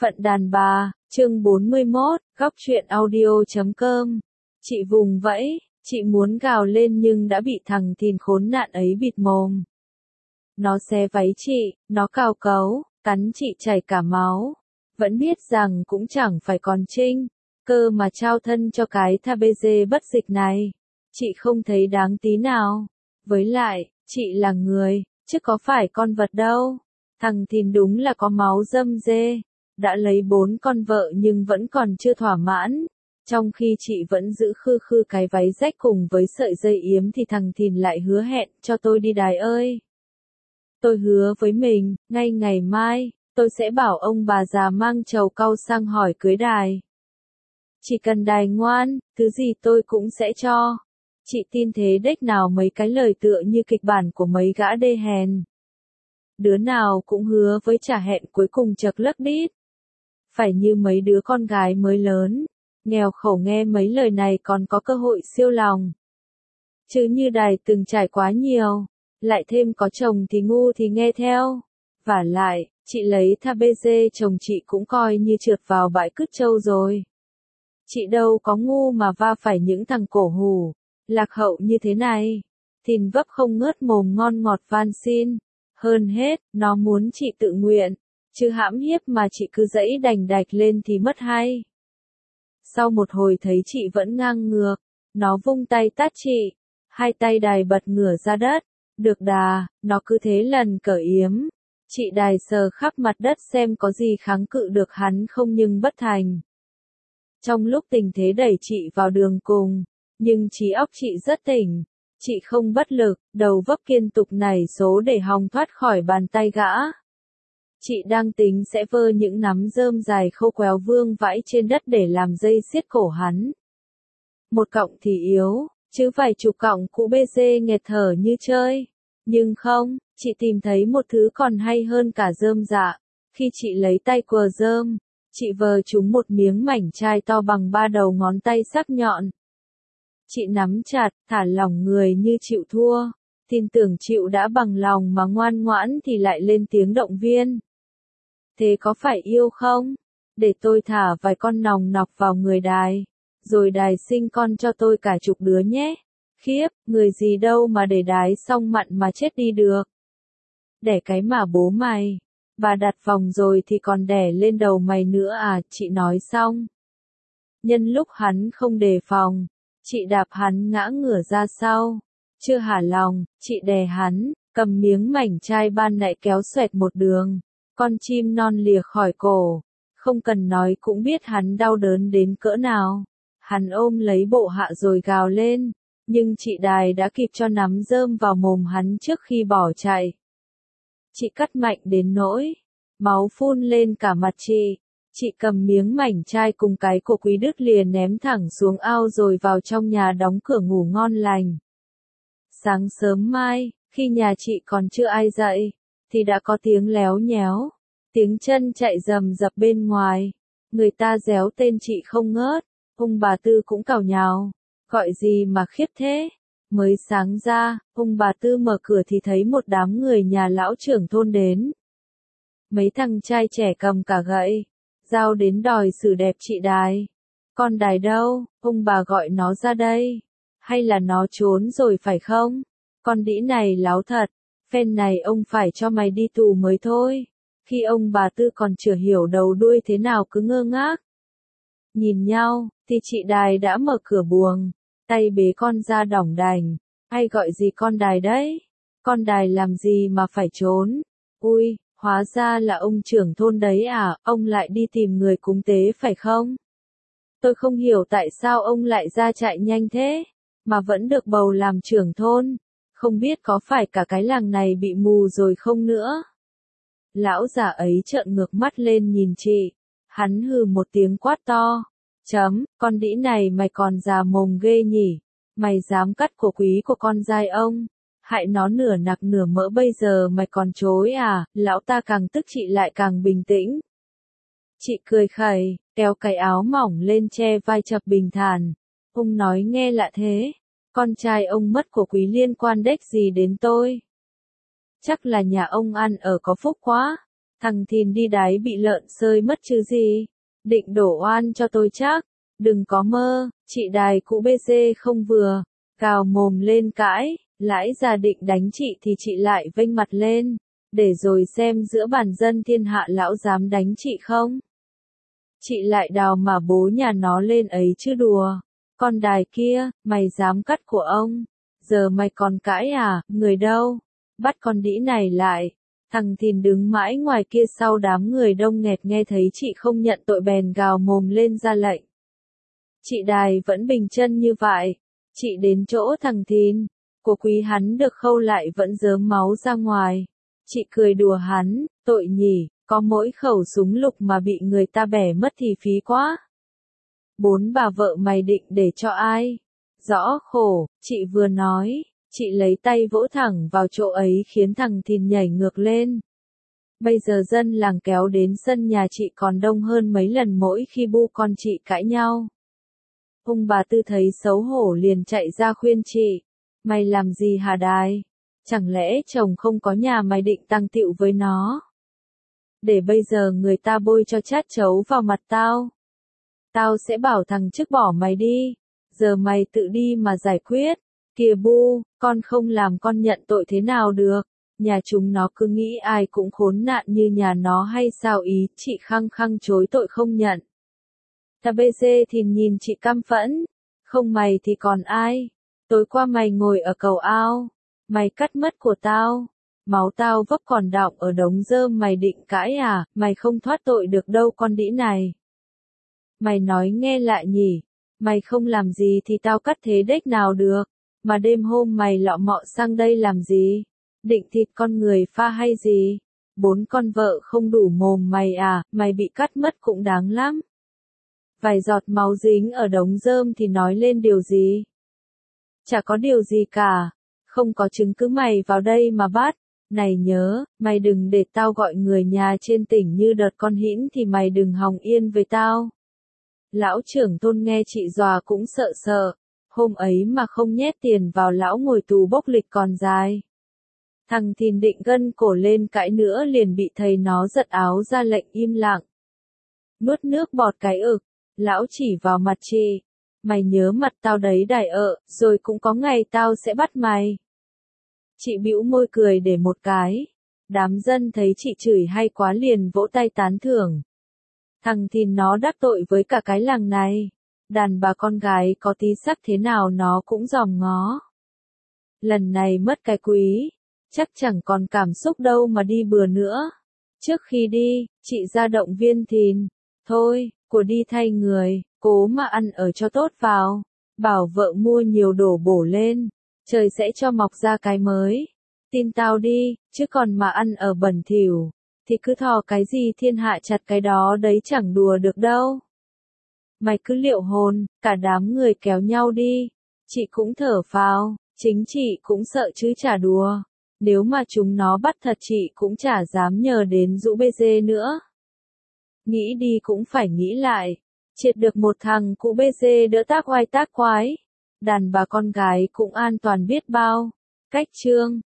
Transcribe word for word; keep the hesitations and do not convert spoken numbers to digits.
Phận đàn bà, chương bốn mươi mốt, góc truyện audio chấm com. Chị vùng vẫy, chị muốn gào lên nhưng đã bị thằng thìn khốn nạn ấy bịt mồm. Nó xé váy chị, nó cào cấu, cắn chị chảy cả máu. Vẫn biết rằng cũng chẳng phải còn trinh, cơ mà trao thân cho cái tha bê dê bất dịch này. Chị không thấy đáng tí nào. Với lại, chị là người, chứ có phải con vật đâu. Thằng thìn đúng là có máu dâm dê. Đã lấy bốn con vợ nhưng vẫn còn chưa thỏa mãn. Trong khi chị vẫn giữ khư khư cái váy rách cùng với sợi dây yếm thì thằng thìn lại hứa hẹn cho tôi đi đài ơi. Tôi hứa với mình, ngay ngày mai, tôi sẽ bảo ông bà già mang trầu cau sang hỏi cưới đài. Chỉ cần đài ngoan, thứ gì tôi cũng sẽ cho. Chị tin thế đếch nào mấy cái lời tựa như kịch bản của mấy gã đê hèn. Đứa nào cũng hứa với trả hẹn cuối cùng chật lất đít. Phải như mấy đứa con gái mới lớn, nghèo khổ nghe mấy lời này còn có cơ hội siêu lòng. Chứ như đài từng trải quá nhiều, lại thêm có chồng thì ngu thì nghe theo. Vả lại, chị lấy tha bê dê chồng chị cũng coi như trượt vào bãi cứt trâu rồi. Chị đâu có ngu mà va phải những thằng cổ hủ, lạc hậu như thế này. Thìn vấp không ngớt mồm ngon ngọt van xin. Hơn hết, nó muốn chị tự nguyện. Chứ hãm hiếp mà chị cứ dẫy đành đạch lên thì mất hay. Sau một hồi thấy chị vẫn ngang ngược, nó vung tay tát chị, hai tay đài bật ngửa ra đất, được đà, nó cứ thế lần cởi yếm. Chị đài sờ khắp mặt đất xem có gì kháng cự được hắn không nhưng bất thành. Trong lúc tình thế đẩy chị vào đường cùng, nhưng trí óc chị rất tỉnh, chị không bất lực, đầu vấp kiên tục nảy số để hòng thoát khỏi bàn tay gã. Chị đang tính sẽ vơ những nắm rơm dài khô quéo vương vãi trên đất để làm dây xiết cổ hắn. Một cọng thì yếu, chứ vài chục cọng cũ bê dê nghẹt thở như chơi. Nhưng không, chị tìm thấy một thứ còn hay hơn cả rơm dạ. Khi chị lấy tay quờ rơm, chị vờ trúng một miếng mảnh chai to bằng ba đầu ngón tay sắc nhọn. Chị nắm chặt, thả lỏng người như chịu thua. Tin tưởng chịu đã bằng lòng mà ngoan ngoãn thì lại lên tiếng động viên. Thế có phải yêu không? Để tôi thả vài con nòng nọc vào người đài. Rồi đài sinh con cho tôi cả chục đứa nhé. Khiếp, người gì đâu mà để đái xong mặn mà chết đi được. Đẻ cái mà bố mày. Bà đặt vòng rồi thì còn đẻ lên đầu mày nữa à, chị nói xong. Nhân lúc hắn không đề phòng, chị đạp hắn ngã ngửa ra sau. Chưa hả lòng, chị đè hắn, cầm miếng mảnh chai ban nãy kéo xoẹt một đường. Con chim non lìa khỏi cổ, không cần nói cũng biết hắn đau đớn đến cỡ nào. Hắn ôm lấy bộ hạ rồi gào lên, nhưng chị đài đã kịp cho nắm rơm vào mồm hắn trước khi bỏ chạy. Chị cắt mạnh đến nỗi, máu phun lên cả mặt chị. Chị cầm miếng mảnh chai cùng cái cổ quý đứt lìa ném thẳng xuống ao rồi vào trong nhà đóng cửa ngủ ngon lành. Sáng sớm mai, khi nhà chị còn chưa ai dậy, thì đã có tiếng léo nhéo, tiếng chân chạy rầm rập bên ngoài. Người ta réo tên chị không ngớt, ông bà Tư cũng càu nhàu, gọi gì mà khiếp thế. Mới sáng ra, ông bà Tư mở cửa thì thấy một đám người nhà lão trưởng thôn đến. Mấy thằng trai trẻ cầm cả gậy, dao đến đòi xử đẹp chị đài. Con đài đâu, ông bà gọi nó ra đây. Hay là nó trốn rồi phải không? Con đĩ này láo thật. Phen này ông phải cho mày đi tù mới thôi. Khi ông bà Tư còn chưa hiểu đầu đuôi thế nào cứ ngơ ngác. Nhìn nhau, thì chị đài đã mở cửa buồng, tay bế con ra đỏng đành. Hay gọi gì con đài đấy? Con đài làm gì mà phải trốn? Ui, hóa ra là ông trưởng thôn đấy à, ông lại đi tìm người cúng tế phải không? Tôi không hiểu tại sao ông lại ra chạy nhanh thế, mà vẫn được bầu làm trưởng thôn. Không biết có phải cả cái làng này bị mù rồi không nữa. Lão già ấy trợn ngược mắt lên nhìn chị. Hắn hừ một tiếng quát to. Chấm, con đĩ này mày còn già mồm ghê nhỉ. Mày dám cắt cổ quý của con dai ông. Hại nó nửa nặc nửa mỡ bây giờ mày còn chối à. Lão ta càng tức chị lại càng bình tĩnh. Chị cười khẩy, kéo cái áo mỏng lên che vai chập bình thản. Ông nói nghe lạ thế. Con trai ông mất của quý liên quan đếch gì đến tôi. Chắc là nhà ông ăn ở có phúc quá. Thằng Thìn đi đáy bị lợn sơi mất chứ gì. Định đổ oan cho tôi chắc. Đừng có mơ, chị đài cũ bê xê không vừa. Cào mồm lên cãi, lãi già định đánh chị thì chị lại vênh mặt lên. Để rồi xem giữa bản dân thiên hạ lão dám đánh chị không. Chị lại đào mà bố nhà nó lên ấy chứ đùa. Con đài kia, mày dám cắt của ông. Giờ mày còn cãi à, người đâu? Bắt con đĩ này lại. Thằng Thìn đứng mãi ngoài kia sau đám người đông nghẹt nghe thấy chị không nhận tội bèn gào mồm lên ra lệnh. Chị đài vẫn bình chân như vậy. Chị đến chỗ thằng Thìn. Của quý hắn được khâu lại vẫn rớm máu ra ngoài. Chị cười đùa hắn, tội nhỉ, có mỗi khẩu súng lục mà bị người ta bẻ mất thì phí quá. Bốn bà vợ mày định để cho ai? Rõ khổ, chị vừa nói, chị lấy tay vỗ thẳng vào chỗ ấy khiến thằng Thìn nhảy ngược lên. Bây giờ dân làng kéo đến sân nhà chị còn đông hơn mấy lần mỗi khi bu con chị cãi nhau. Ông bà Tư thấy xấu hổ liền chạy ra khuyên chị. Mày làm gì hả đài? Chẳng lẽ chồng không có nhà mày định tăng tiệu với nó? Để bây giờ người ta bôi cho chát chấu vào mặt tao. Tao sẽ bảo thằng trước bỏ mày đi. Giờ mày tự đi mà giải quyết. Kìa bu, con không làm con nhận tội thế nào được. Nhà chúng nó cứ nghĩ ai cũng khốn nạn như nhà nó hay sao ý. Chị khăng khăng chối tội không nhận. Thà bê xê thì nhìn chị căm phẫn. Không mày thì còn ai? Tối qua mày ngồi ở cầu ao. Mày cắt mất của tao. Máu tao vấp còn đọng ở đống rơm mày định cãi à, mày không thoát tội được đâu con đĩ này. Mày nói nghe lại nhỉ, mày không làm gì thì tao cắt thế đếch nào được, mà đêm hôm mày lọ mọ sang đây làm gì, định thịt con người pha hay gì, bốn con vợ không đủ mồm mày à, mày bị cắt mất cũng đáng lắm. Vài giọt máu dính ở đống rơm thì nói lên điều gì? Chả có điều gì cả, không có chứng cứ mày vào đây mà bắt. Này nhớ, mày đừng để tao gọi người nhà trên tỉnh như đợt con hĩn thì mày đừng hòng yên với tao. Lão trưởng thôn nghe chị dọa cũng sợ sợ, hôm ấy mà không nhét tiền vào lão ngồi tù bốc lịch còn dài. Thằng Thìn định gân cổ lên cãi nữa liền bị thầy nó giật áo ra lệnh im lặng. Nuốt nước bọt cái ực, lão chỉ vào mặt chị. Mày nhớ mặt tao đấy đài ợ, rồi cũng có ngày tao sẽ bắt mày. Chị bĩu môi cười để một cái. Đám dân thấy chị chửi hay quá liền vỗ tay tán thưởng. Thằng Thìn nó đắc tội với cả cái làng này. Đàn bà con gái có tí sắc thế nào nó cũng dòm ngó. Lần này mất cái quý, chắc chẳng còn cảm xúc đâu mà đi bừa nữa. Trước khi đi, chị ra động viên Thìn. Thôi, của đi thay người, cố mà ăn ở cho tốt vào. Bảo vợ mua nhiều đổ bổ lên. Trời sẽ cho mọc ra cái mới. Tin tao đi, chứ còn mà ăn ở bẩn thỉu, thì cứ thò cái gì thiên hạ chặt cái đó đấy chẳng đùa được đâu. Mày cứ liệu hồn, cả đám người kéo nhau đi. Chị cũng thở phào, chính chị cũng sợ chứ chả đùa. Nếu mà chúng nó bắt thật chị cũng chả dám nhờ đến rũ bê xê nữa. Nghĩ đi cũng phải nghĩ lại. Triệt được một thằng cụ bê xê đỡ tác oai tác quái. Đàn bà con gái cũng an toàn biết bao. Cách chương